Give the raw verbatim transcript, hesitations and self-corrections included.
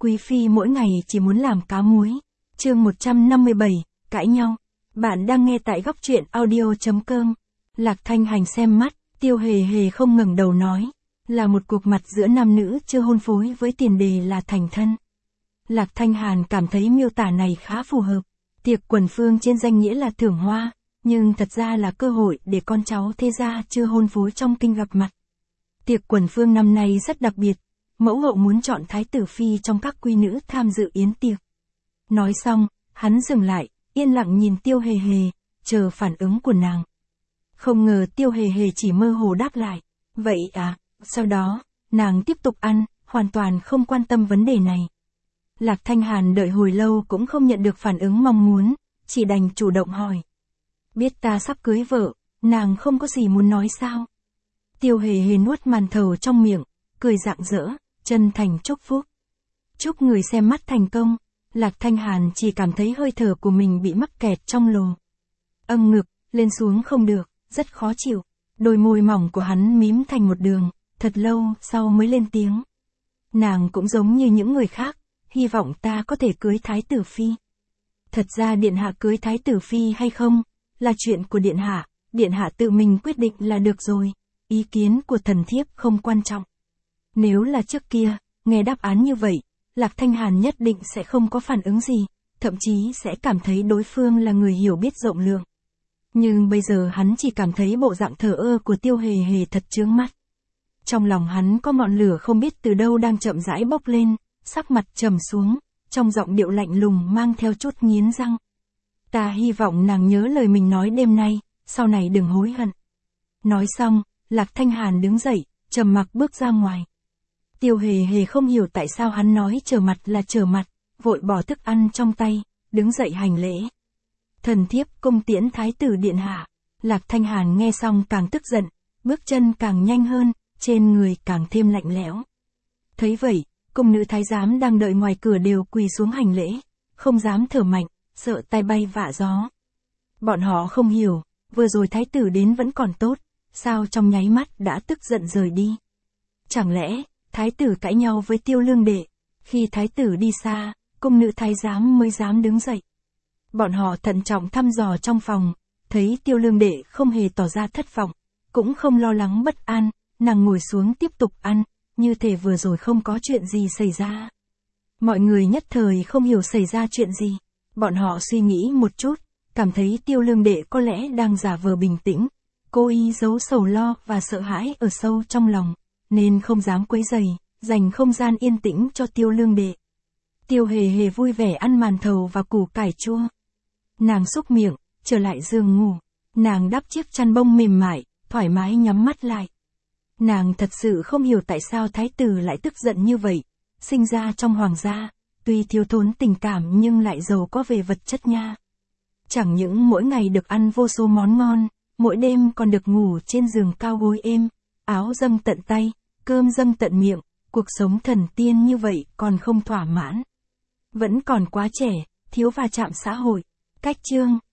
quý phi mỗi ngày chỉ muốn làm cá muối. Chương một trăm năm mươi bảy, cãi nhau. Bạn đang nghe tại góc truyện audio chấm com. Lạc Thanh Hành xem mắt, Tiêu Hề Hề không ngẩng đầu nói, là một cuộc mặt giữa nam nữ chưa hôn phối với tiền đề là thành thân. Lạc Thanh Hàn cảm thấy miêu tả này khá phù hợp. Tiệc quần phương trên danh nghĩa là thưởng hoa, nhưng thật ra là cơ hội để con cháu thế gia chưa hôn phối trong kinh gặp mặt. Tiệc quần phương năm nay rất đặc biệt, mẫu hậu muốn chọn thái tử phi trong các quý nữ tham dự yến tiệc. Nói xong, hắn dừng lại, yên lặng nhìn Tiêu Hề Hề, chờ phản ứng của nàng. Không ngờ Tiêu Hề Hề chỉ mơ hồ đáp lại, vậy à, sau đó, nàng tiếp tục ăn, hoàn toàn không quan tâm vấn đề này. Lạc Thanh Hàn đợi hồi lâu cũng không nhận được phản ứng mong muốn, chỉ đành chủ động hỏi. Biết ta sắp cưới vợ, nàng không có gì muốn nói sao? Tiêu Hề Hề nuốt màn thầu trong miệng, cười rạng rỡ, chân thành chúc phúc. Chúc người xem mắt thành công. Lạc Thanh Hàn chỉ cảm thấy hơi thở của mình bị mắc kẹt trong lồ. Âm ngực, lên xuống không được, rất khó chịu. Đôi môi mỏng của hắn mím thành một đường, thật lâu sau mới lên tiếng. Nàng cũng giống như những người khác, hy vọng ta có thể cưới thái tử phi. Thật ra điện hạ cưới thái tử phi hay không, là chuyện của điện hạ, điện hạ tự mình quyết định là được rồi, ý kiến của thần thiếp không quan trọng. Nếu là trước kia, nghe đáp án như vậy, Lạc Thanh Hàn nhất định sẽ không có phản ứng gì, thậm chí sẽ cảm thấy đối phương là người hiểu biết rộng lượng. Nhưng bây giờ hắn chỉ cảm thấy bộ dạng thờ ơ của Tiêu Hề Hề thật chướng mắt. Trong lòng hắn có ngọn lửa không biết từ đâu đang chậm rãi bốc lên, sắc mặt trầm xuống, trong giọng điệu lạnh lùng mang theo chút nghiến răng. Ta hy vọng nàng nhớ lời mình nói đêm nay, sau này đừng hối hận. Nói xong, Lạc Thanh Hàn đứng dậy, trầm mặc bước ra ngoài. Tiêu Hề Hề không hiểu tại sao hắn nói trở mặt là trở mặt, vội bỏ thức ăn trong tay, đứng dậy hành lễ. Thần thiếp cung tiễn thái tử điện hạ. Lạc Thanh Hàn nghe xong càng tức giận, bước chân càng nhanh hơn, trên người càng thêm lạnh lẽo. Thấy vậy, cung nữ thái giám đang đợi ngoài cửa đều quỳ xuống hành lễ, không dám thở mạnh, sợ tai bay vạ gió. Bọn họ không hiểu, vừa rồi thái tử đến vẫn còn tốt, sao trong nháy mắt đã tức giận rời đi. Chẳng lẽ, thái tử cãi nhau với Tiêu Lương đệ, khi thái tử đi xa, cung nữ thái giám mới dám đứng dậy. Bọn họ thận trọng thăm dò trong phòng, thấy Tiêu Lương đệ không hề tỏ ra thất vọng, cũng không lo lắng bất an, nàng ngồi xuống tiếp tục ăn, như thể vừa rồi không có chuyện gì xảy ra. Mọi người nhất thời không hiểu xảy ra chuyện gì, bọn họ suy nghĩ một chút, cảm thấy Tiêu Lương đệ có lẽ đang giả vờ bình tĩnh, cố ý giấu sầu lo và sợ hãi ở sâu trong lòng, nên không dám quấy rầy, dành không gian yên tĩnh cho Tiêu Lương đệ. Tiêu Hề Hề vui vẻ ăn màn thầu và củ cải chua. Nàng xúc miệng, trở lại giường ngủ. Nàng đắp chiếc chăn bông mềm mại, thoải mái nhắm mắt lại. Nàng thật sự không hiểu tại sao thái tử lại tức giận như vậy. Sinh ra trong hoàng gia, tuy thiếu thốn tình cảm nhưng lại giàu có về vật chất nha. Chẳng những mỗi ngày được ăn vô số món ngon, mỗi đêm còn được ngủ trên giường cao gối êm, áo dâng tận tay, cơm dâng tận miệng, cuộc sống thần tiên như vậy còn không thỏa mãn. Vẫn còn quá trẻ, thiếu va chạm xã hội. Cách chương